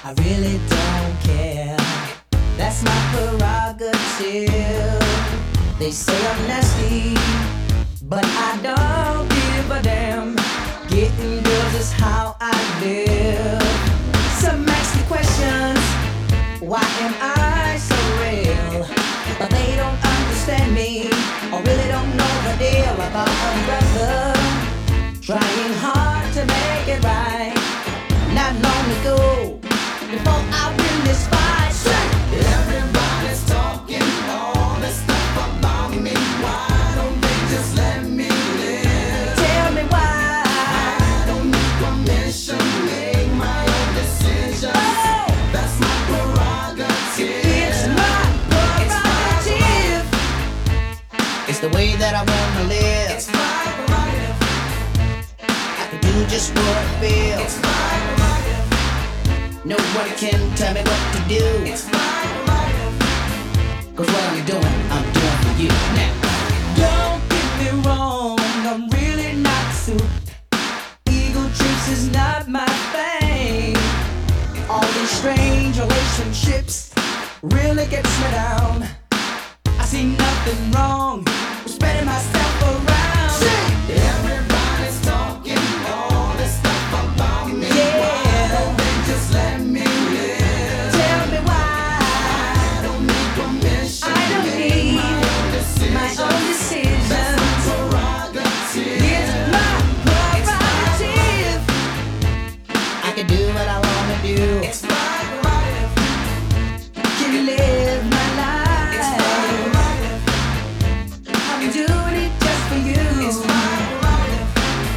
I really don't care. That's my prerogative. They say I'm nasty, but I don't give a damn. Getting girls is how I live. Some ask me questions, why am I so real? But they don't understand me, or really don't know the deal about a brother trying hard to make it right. Not long ago, before I win this fight, everybody's talking all this stuff about me. Why don't they just let me live? Tell me why. I don't need permission, make my own decisions. Oh, that's my prerogative. It's my prerogative. It's the way that I wanna live. It's my prerogative. I can do just what I feel. It's my prerogative. No one can tell me what to do. It's my prerogative. 'Cause what I'm doing for you. Now, don't get me wrong, I'm really not suit. Ego trips is not my thing. All these strange relationships really gets me down. I see nothing wrong with spreading myself around. Everybody's talking all this stuff about me. Yeah. Why don't they just let me live? Tell me why. I don't need permission. I don't need my own decisions. That's my prerogative. It's my prerogative. I can do what I wanna do. It's my prerogative. Can live my life. It's my prerogative. I'm doing it just for you. It's my prerogative.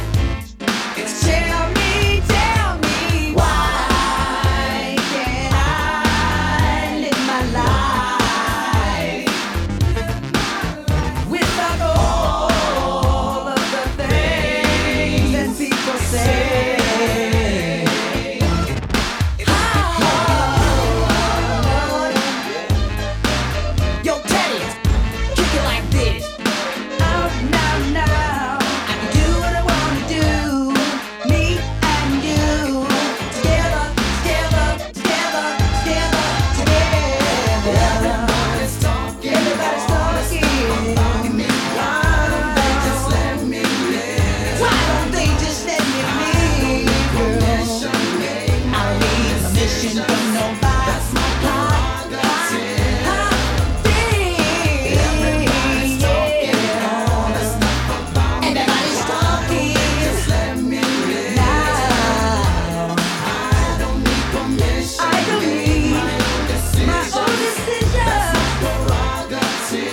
Tell me why can't I live my life without all of the things that people say? Yo, Teddy, kick it like this. Out now, I can do what I wanna do. Me and you, together. Everybody's talking about me. Why don't they just let me live? Why don't they just let me live? Permission, I don't need permission from nobody. That's my prerogative. Everybody's talking all this stuff about me. Everybody's talking. Just let me live. Now, I don't need permission. I don't need my own decision. That's my prerogative.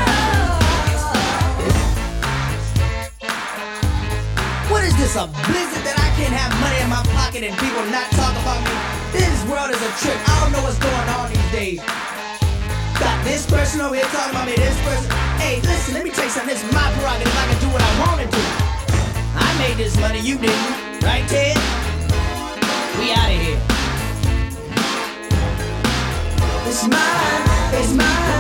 What is this, a blizzard that I can't have money in my pocket and people not talk about me? This world is a trip. I don't know what's going on these days. Got this person over here talking about me, this person. Hey, listen, let me tell you something. This is my prerogative. I can do what I want to do. I made this money, you didn't. Right, Ted? We out of here. It's mine, it's mine.